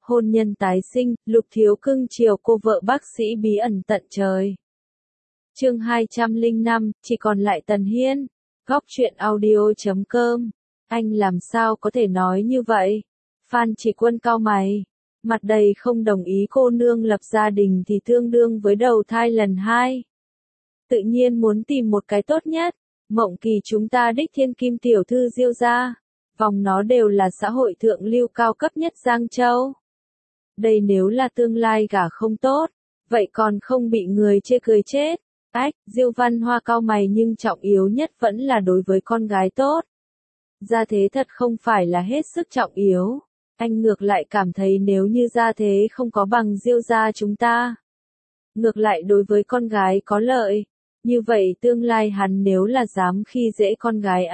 hôn nhân tái sinh, Lục Thiếu cưng chiều cô vợ bác sĩ bí ẩn tận trời. Chương 205, chỉ còn lại Tần Hiên. Góc truyện audio.com. Anh làm sao có thể nói như vậy? Phan Chỉ Quân cau mày, mặt đầy không đồng ý. Cô nương lập gia đình thì tương đương với đầu thai lần 2. Tự nhiên muốn tìm một cái tốt nhất. Mộng Kỳ chúng ta đích thiên kim tiểu thư Diêu gia, vòng nó đều là xã hội thượng lưu cao cấp nhất Giang Châu. Đây nếu là tương lai gả không tốt, vậy còn không bị người chê cười chết. Ách, Diêu Văn Hoa cau mày, nhưng trọng yếu nhất vẫn là đối với con gái tốt. Gia thế thật không phải là hết sức trọng yếu. Anh ngược lại cảm thấy nếu như gia thế không có bằng Diêu gia chúng ta, ngược lại đối với con gái có lợi. Như vậy tương lai hắn nếu là dám khi dễ con gái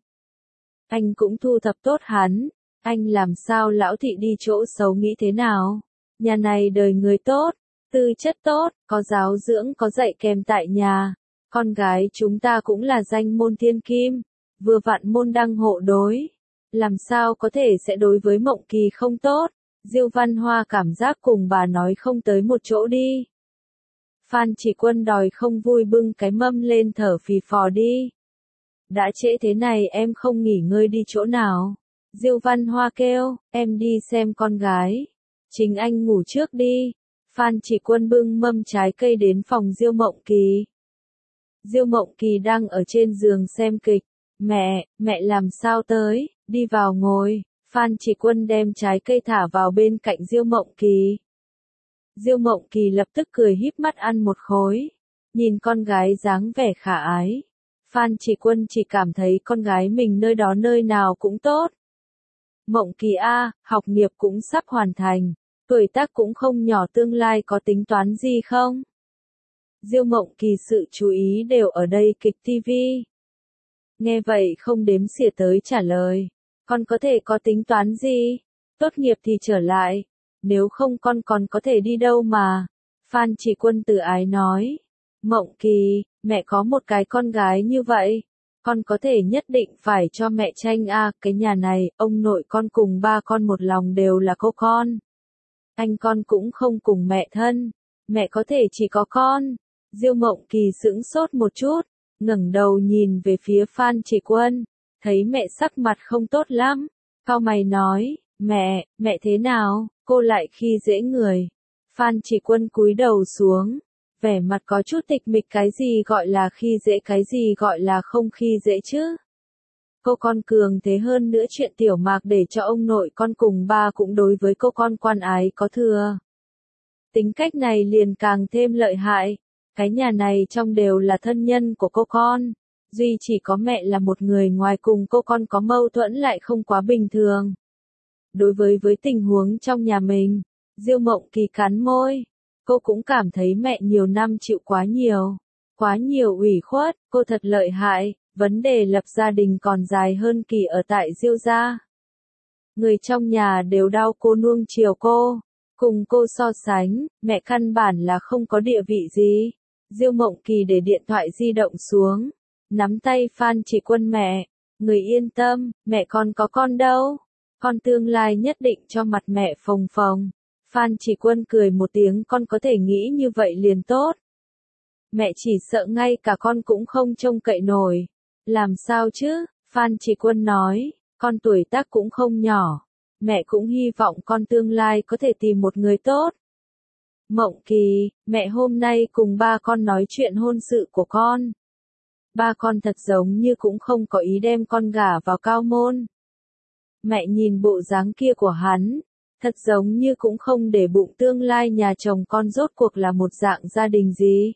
anh cũng thu thập tốt hắn. Anh làm sao lão thị đi chỗ xấu nghĩ thế nào? Nhà này đời người tốt, tư chất tốt, có giáo dưỡng, có dạy kèm tại nhà. Con gái chúng ta cũng là danh môn thiên kim, vừa vặn môn đăng hộ đối. Làm sao có thể sẽ đối với Mộng Kỳ không tốt? Diêu Văn Hoa cảm giác cùng bà nói không tới một chỗ đi. Phan Chỉ Quân đòi không vui, bưng cái mâm lên thở phì phò đi. Đã trễ thế này em không nghỉ ngơi đi chỗ nào? Diêu Văn Hoa kêu, em đi xem con gái. Chính anh ngủ trước đi. Phan Chỉ Quân bưng mâm trái cây đến phòng Diêu Mộng Kỳ. Diêu Mộng Kỳ đang ở trên giường xem kịch. Mẹ làm sao tới, đi vào ngồi. Phan Chỉ Quân đem trái cây thả vào bên cạnh Diêu Mộng Kỳ. Diêu Mộng Kỳ lập tức cười híp mắt ăn một khối. Nhìn con gái dáng vẻ khả ái, Phan Chỉ Quân chỉ cảm thấy con gái mình nơi đó nơi nào cũng tốt. Mộng Kỳ a, học nghiệp cũng sắp hoàn thành, tuổi tác cũng không nhỏ, tương lai có tính toán gì không? Diêu Mộng Kỳ sự chú ý đều ở đây kịch TV. Nghe vậy không đếm xỉa tới trả lời, con có thể có tính toán gì? Tốt nghiệp thì trở lại, nếu không con còn có thể đi đâu mà? Phan Chỉ Quân từ ái nói. Mộng Kỳ, mẹ có một cái con gái như vậy, con có thể nhất định phải cho mẹ tranh a. Cái nhà này, ông nội con cùng ba con một lòng đều là cô con. Anh con cũng không cùng mẹ thân, mẹ có thể chỉ có con. Diêu Mộng Kỳ sững sốt một chút, ngẩng đầu nhìn về phía Phan Chỉ Quân, thấy mẹ sắc mặt không tốt lắm, cau mày nói, mẹ thế nào, cô lại khi dễ người. Phan Chỉ Quân cúi đầu xuống, vẻ mặt có chút tịch mịch. Cái gì gọi là khi dễ, cái gì gọi là không khi dễ chứ? Cô con cường thế, hơn nữa chuyện Tiểu Mạc để cho ông nội con cùng ba cũng đối với cô con quan ái có thừa. Tính cách này liền càng thêm lợi hại. Cái nhà này trong đều là thân nhân của cô con, duy chỉ có mẹ là một người ngoài cùng cô con có mâu thuẫn lại không quá bình thường. Đối với tình huống trong nhà mình, Diêu Mộng Kỳ cắn môi. Cô cũng cảm thấy mẹ nhiều năm chịu quá nhiều ủy khuất, cô thật lợi hại, vấn đề lập gia đình còn dài hơn Kỳ ở tại Diêu gia. Người trong nhà đều đau cô, nuông chiều cô, cùng cô so sánh, mẹ căn bản là không có địa vị gì. Diêu Mộng Kỳ để điện thoại di động xuống, nắm tay Phan Chỉ Quân, người yên tâm, mẹ còn có con đâu, con tương lai nhất định cho mặt mẹ phồng phồng. Phan Chỉ Quân cười một tiếng, con có thể nghĩ như vậy liền tốt. Mẹ chỉ sợ ngay cả con cũng không trông cậy nổi. Làm sao chứ? Phan Chỉ Quân nói, con tuổi tác cũng không nhỏ. Mẹ cũng hy vọng con tương lai có thể tìm một người tốt. Mộng Kỳ, mẹ hôm nay cùng ba con nói chuyện hôn sự của con. Ba con thật giống như cũng không có ý đem con gả vào cao môn. Mẹ nhìn bộ dáng kia của hắn, thật giống như cũng không để bụng tương lai nhà chồng con rốt cuộc là một dạng gia đình gì.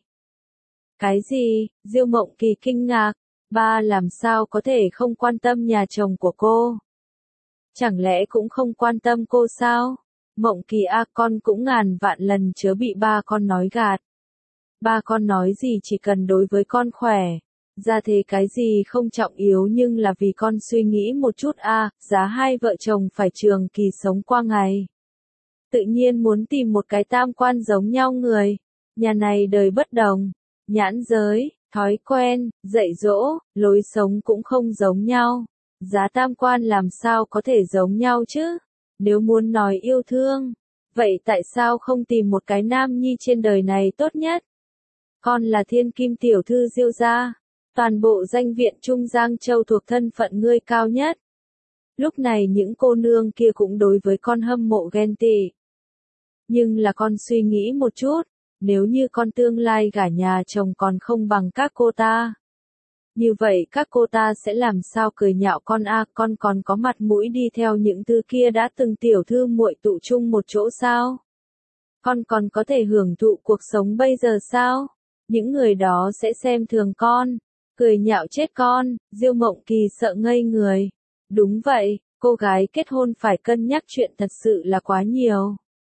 Cái gì? Diêu Mộng Kỳ kinh ngạc, ba làm sao có thể không quan tâm nhà chồng của cô? Chẳng lẽ cũng không quan tâm cô sao? Mộng Kỳ a, con cũng ngàn vạn lần chớ bị ba con nói gạt. Ba con nói gì chỉ cần đối với con khỏe, ra thế cái gì không trọng yếu, nhưng là vì con suy nghĩ một chút a, giá hai vợ chồng phải trường kỳ sống qua ngày. Tự nhiên muốn tìm một cái tam quan giống nhau người. Nhà này đời bất đồng, nhãn giới, thói quen, dạy dỗ, lối sống cũng không giống nhau. Giá tam quan làm sao có thể giống nhau chứ? Nếu muốn nói yêu thương, Vậy tại sao không tìm một cái nam nhi trên đời này tốt nhất? Con là thiên kim tiểu thư Diêu gia. Toàn bộ danh viện Trung Giang Châu thuộc thân phận ngươi cao nhất. Lúc này những cô nương kia cũng đối với con hâm mộ ghen tị. Nhưng là con suy nghĩ một chút, nếu như con tương lai gả nhà chồng còn không bằng các cô ta. Như vậy các cô ta sẽ làm sao cười nhạo con con còn có mặt mũi đi theo những thứ kia đã từng tiểu thư muội tụ chung một chỗ sao? Con còn có thể hưởng thụ cuộc sống bây giờ sao? Những người đó sẽ xem thường con, cười nhạo chết con. Diêu Mộng Kỳ sợ ngây người. Đúng vậy, cô gái kết hôn phải cân nhắc chuyện thật sự là quá nhiều.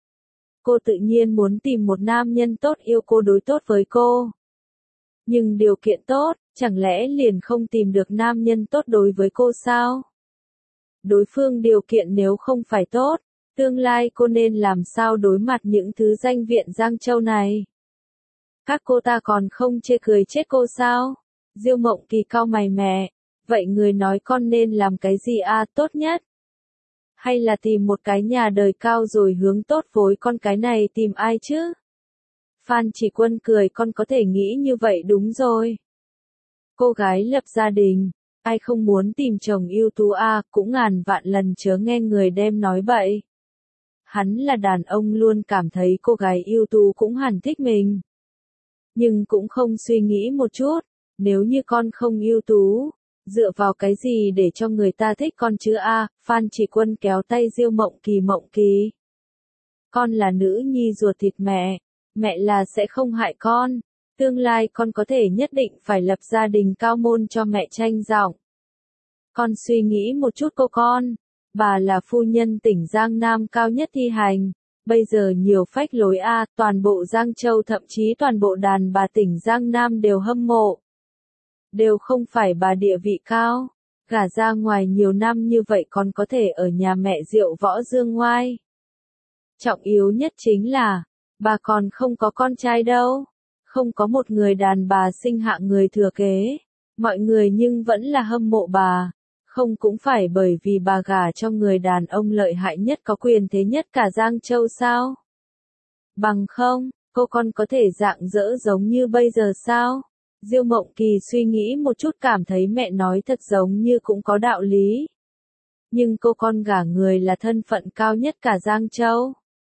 Cô tự nhiên muốn tìm một nam nhân tốt yêu cô đối tốt với cô. Nhưng điều kiện tốt, chẳng lẽ liền không tìm được nam nhân tốt đối với cô sao? Đối phương điều kiện nếu không phải tốt, tương lai cô nên làm sao đối mặt những thứ danh viện Giang Châu này? Các cô ta còn không chê cười chết cô sao? Diêu Mộng Kỳ cau mày mẹ, vậy người nói con nên làm cái gì tốt nhất? Hay là tìm một cái nhà đời cao rồi hướng tốt với con cái này tìm ai chứ? Phan Chỉ Quân cười con có thể nghĩ như vậy đúng rồi. Cô gái lập gia đình, ai không muốn tìm chồng ưu tú cũng ngàn vạn lần chớ nghe người đem nói bậy. Hắn là đàn ông luôn cảm thấy cô gái ưu tú cũng hẳn thích mình. Nhưng cũng không suy nghĩ một chút, nếu như con không ưu tú, dựa vào cái gì để cho người ta thích con chứ Phan Chỉ Quân kéo tay Diêu Mộng Kỳ. Con là nữ nhi ruột thịt mẹ là sẽ không hại con. Tương lai con có thể nhất định phải lập gia đình cao môn cho mẹ tranh giọng. Con suy nghĩ một chút cô con, bà là phu nhân tỉnh Giang Nam cao nhất thi hành, bây giờ nhiều phách lối toàn bộ Giang Châu thậm chí toàn bộ đàn bà tỉnh Giang Nam đều hâm mộ. Đều không phải bà địa vị cao, gả ra ngoài nhiều năm như vậy còn có thể ở nhà mẹ Diệu Võ Dương ngoai. Trọng yếu nhất chính là, bà còn không có con trai đâu. Không có một người đàn bà sinh hạ người thừa kế, mọi người nhưng vẫn là hâm mộ bà, không cũng phải bởi vì bà gả cho người đàn ông lợi hại nhất có quyền thế nhất cả Giang Châu sao? Bằng không, cô con có thể rạng rỡ giống như bây giờ sao? Diêu Mộng Kỳ suy nghĩ một chút cảm thấy mẹ nói thật giống như cũng có đạo lý. Nhưng cô con gả người là thân phận cao nhất cả Giang Châu.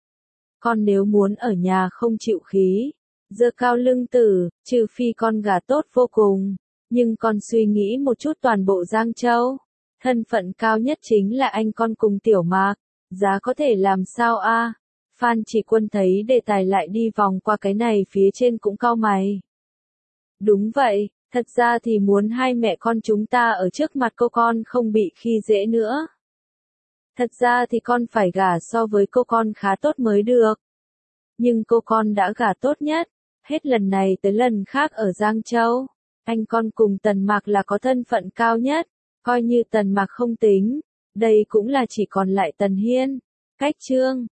Con nếu muốn ở nhà không chịu khí, giơ cao lưng tử, trừ phi con gả tốt vô cùng. Nhưng con suy nghĩ một chút toàn bộ Giang Châu. Thân phận cao nhất chính là anh con cùng Tiểu Mạc. Giá có thể làm sao Phan Chỉ Quân thấy đề tài lại đi vòng qua cái này phía trên cũng cau mày. Đúng vậy, thật ra thì muốn hai mẹ con chúng ta ở trước mặt cô con không bị khi dễ nữa. Thật ra thì con phải gả so với cô con khá tốt mới được. Nhưng cô con đã gả tốt nhất. Hết lần này tới lần khác ở Giang Châu, anh con cùng Tần Mạc là có thân phận cao nhất, coi như Tần Mạc không tính, đây cũng là chỉ còn lại Tần Hiên. Cách chương